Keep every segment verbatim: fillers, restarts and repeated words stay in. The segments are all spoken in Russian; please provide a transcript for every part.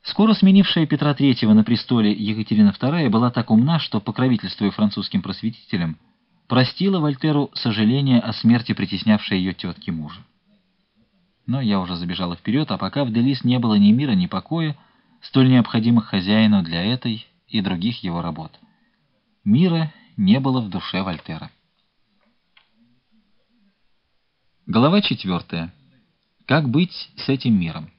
Скоро сменившая Петра Третьего на престоле Екатерина Вторая была так умна, что, покровительствуя французским просветителям, простила Вольтеру сожаление о смерти притеснявшей ее тетки мужа. Но я уже забежала вперед, а пока в Делис не было ни мира, ни покоя, столь необходимых хозяину для этой и других его работ. Мира не было в душе Вольтера. Глава четвертая. Как быть с этим миром?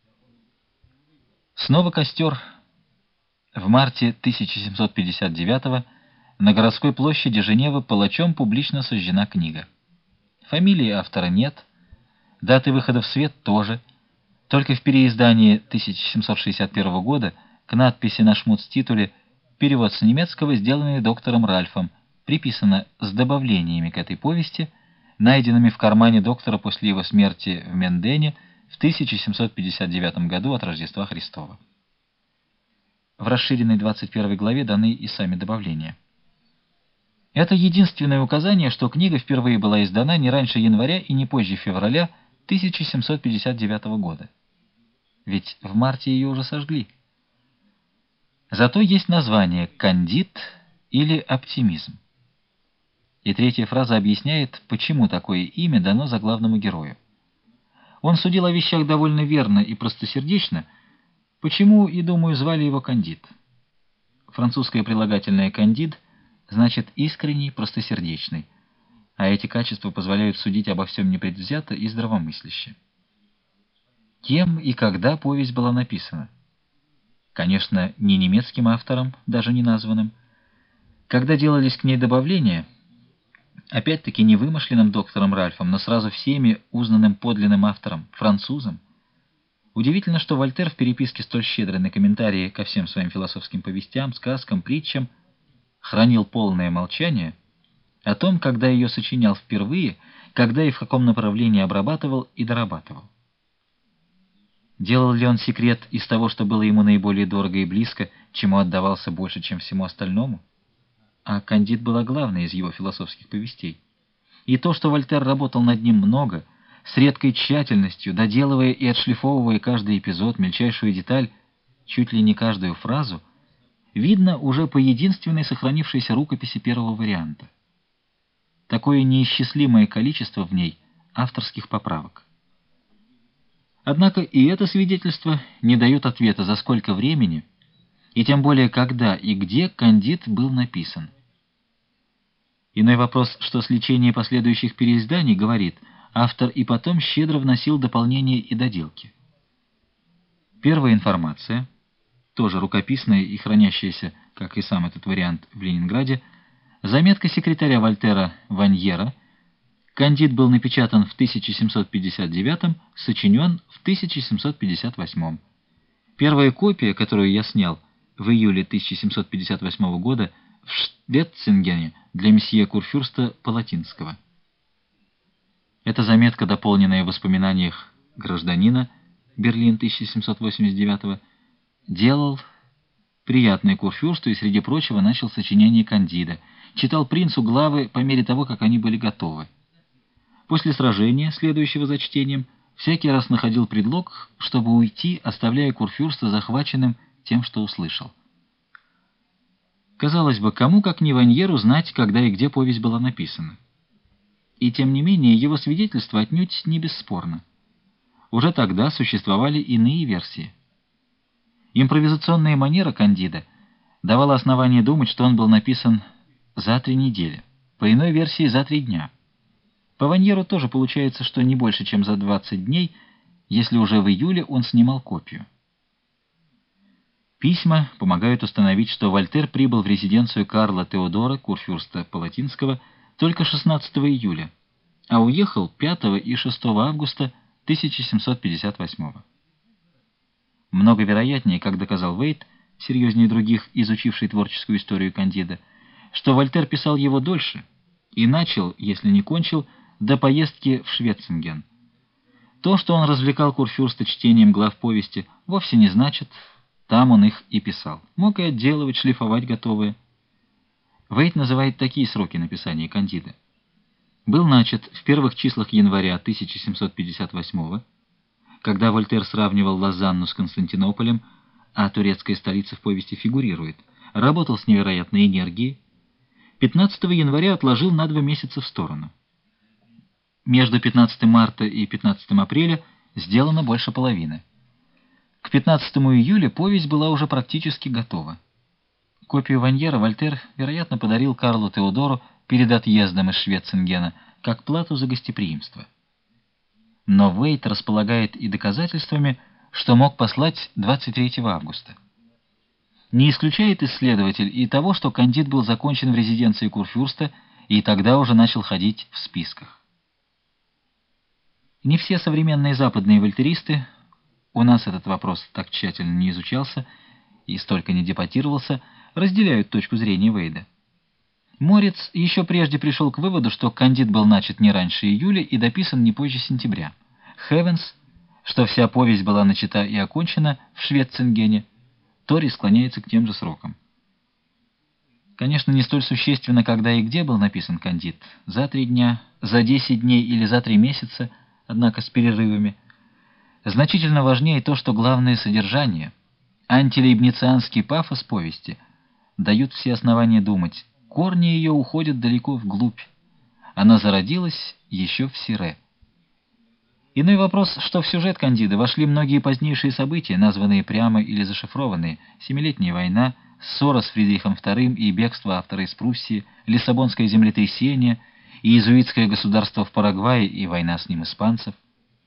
Снова костер. В марте тысяча семьсот пятьдесят девятого на городской площади Женевы палачом публично сожжена книга. Фамилии автора нет, даты выхода в свет тоже. Только в переиздании тысяча семьсот шестьдесят первого года к надписи на шмуц-титуле «Перевод с немецкого, сделанный доктором Ральфом», приписано с добавлениями к этой повести, найденными в кармане доктора после его смерти в Мендене в тысяча семьсот пятьдесят девятом году от Рождества Христова. В расширенной двадцать первой главе даны и сами добавления. Это единственное указание, что книга впервые была издана не раньше января и не позже февраля тысяча семьсот пятьдесят девятого года. Ведь в марте ее уже сожгли. Зато есть название «Кандид» или «Оптимизм». И третья фраза объясняет, почему такое имя дано заглавному герою. Он судил о вещах довольно верно и простосердечно, почему, и, думаю, звали его Кандид. Французское прилагательное «кандид» значит «искренний, простосердечный», а эти качества позволяют судить обо всем непредвзято и здравомысляще. Кем и когда повесть была написана? Конечно, не немецким автором, даже не названным. Когда делались к ней добавления, опять-таки не вымышленным доктором Ральфом, но сразу всеми узнанным подлинным автором, французом. Удивительно, что Вольтер в переписке столь щедрый на комментарии ко всем своим философским повестям, сказкам, притчам хранил полное молчание о том, когда ее сочинял впервые, когда и в каком направлении обрабатывал и дорабатывал. Делал ли он секрет из того, что было ему наиболее дорого и близко, чему отдавался больше, чем всему остальному? А «Кандид» была главной из его философских повестей. И то, что Вольтер работал над ним много, с редкой тщательностью, доделывая и отшлифовывая каждый эпизод, мельчайшую деталь, чуть ли не каждую фразу, видно уже по единственной сохранившейся рукописи первого варианта. Такое неисчислимое количество в ней авторских поправок. Однако и это свидетельство не дает ответа, за сколько времени, и тем более когда и где «Кандид» был написан. Иной вопрос, что с лечения последующих переизданий, говорит, автор и потом щедро вносил дополнения и доделки. Первая информация, тоже рукописная и хранящаяся, как и сам этот вариант, в Ленинграде, заметка секретаря Вольтера Ваньера. «Кандид» был напечатан в тысяча семьсот пятьдесят девятом, сочинен в тысяча семьсот пятьдесят восьмом. Первая копия, которую я снял в июле тысяча семьсот пятьдесят восьмого года в Штвецингене для месье Курфюрста Палатинского. Эта заметка, дополненная в воспоминаниях гражданина, Берлин тысяча семьсот восемьдесят девятого, делал приятное Курфюрсту и, среди прочего, начал сочинение «Кандида», читал принцу главы по мере того, как они были готовы. После сражения, следующего за чтением, всякий раз находил предлог, чтобы уйти, оставляя Курфюрста захваченным тем, что услышал. Казалось бы, кому, как не Ваньеру, знать, когда и где повесть была написана. И тем не менее, его свидетельство отнюдь не бесспорно. Уже тогда существовали иные версии. Импровизационная манера «Кандида» давала основание думать, что он был написан за три недели, по иной версии за три дня. По Ваньеру тоже получается, что не больше, чем за двадцать дней, если уже в июле он снимал копию. Письма помогают установить, что Вольтер прибыл в резиденцию Карла Теодора, курфюрста Палатинского, только шестнадцатого июля, а уехал пятого и шестого августа тысяча семьсот пятьдесят восьмого. Много вероятнее, как доказал Вейт, серьезнее других, изучивший творческую историю Кандида, что Вольтер писал его дольше и начал, если не кончил, до поездки в Швецинген. То, что он развлекал курфюрста чтением глав повести, вовсе не значит, там он их и писал. Мог и отделывать, шлифовать готовые. Вейт называет такие сроки написания «Кандида». Был начат в первых числах января тысяча семьсот пятьдесят восьмого, когда Вольтер сравнивал Лозанну с Константинополем, а турецкая столица в повести фигурирует, работал с невероятной энергией. пятнадцатого января отложил на два месяца в сторону. Между пятнадцатым марта и пятнадцатым апреля сделано больше половины. К пятнадцатому июля повесть была уже практически готова. Копию Ваньера Вольтер, вероятно, подарил Карлу Теодору перед отъездом из Швецингена как плату за гостеприимство. Но Вейт располагает и доказательствами, что мог послать двадцать третьего августа. Не исключает исследователь и того, что Кандид был закончен в резиденции Курфюрста и тогда уже начал ходить в списках. Не все современные западные вольтеристы, у нас этот вопрос так тщательно не изучался и столько не депатировался, разделяют точку зрения Вейда. Морец еще прежде пришел к выводу, что Кандид был начат не раньше июля и дописан не позже сентября. Хевенс, что вся повесть была начата и окончена в Швецингене, Тори склоняется к тем же срокам. Конечно, не столь существенно, когда и где был написан Кандид, за три дня, за десять дней или за три месяца, однако с перерывами. Значительно важнее то, что главное содержание, антилейбницианский пафос повести, дают все основания думать, корни ее уходят далеко вглубь. Она зародилась еще в Сире. Иной вопрос, что в сюжет Кандида вошли многие позднейшие события, названные прямо или зашифрованные: Семилетняя война, ссора с Фридрихом вторым и бегство автора из Пруссии, Лиссабонское землетрясение, иезуитское государство в Парагвае и война с ним испанцев.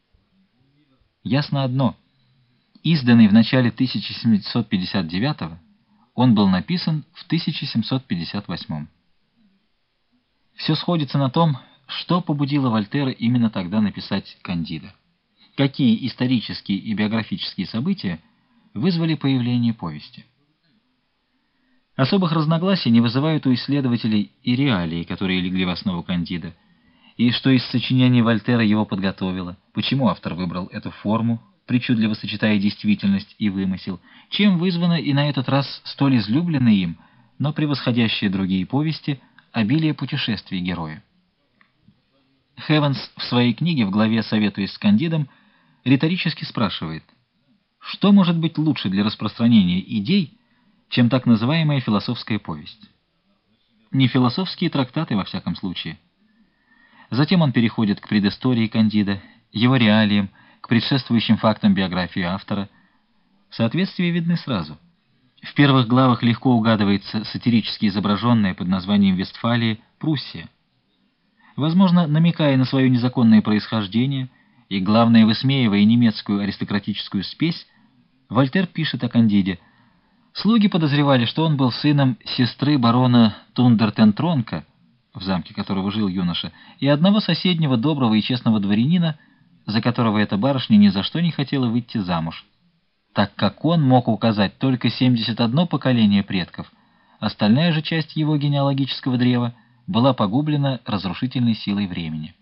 Ясно одно: изданный в начале тысяча семьсот пятьдесят девятого, он был написан в тысяча семьсот пятьдесят восьмом. Все сходится на том, что побудило Вольтера именно тогда написать Кандида. Какие исторические и биографические события вызвали появление повести? Особых разногласий не вызывают у исследователей и реалии, которые легли в основу Кандида, и что из сочинений Вольтера его подготовило, почему автор выбрал эту форму, причудливо сочетая действительность и вымысел, чем вызвано и на этот раз столь излюбленное им, но превосходящее другие повести, обилие путешествий героя. Хевенс в своей книге в главе «Советуясь с Кандидом» риторически спрашивает, что может быть лучше для распространения идей, чем так называемая философская повесть? Не философские трактаты, во всяком случае. Затем он переходит к предыстории Кандида, его реалиям, к предшествующим фактам биографии автора. Соответствия видны сразу. В первых главах легко угадывается сатирически изображенная под названием Вестфалия Пруссия. Возможно, намекая на свое незаконное происхождение и, главное, высмеивая немецкую аристократическую спесь, Вольтер пишет о Кандиде: «Слуги подозревали, что он был сыном сестры барона Тундертентронка, в замке которого жил юноша, и одного соседнего доброго и честного дворянина, за которого эта барышня ни за что не хотела выйти замуж, так как он мог указать только семьдесят одно поколение предков, остальная же часть его генеалогического древа была погублена разрушительной силой времени».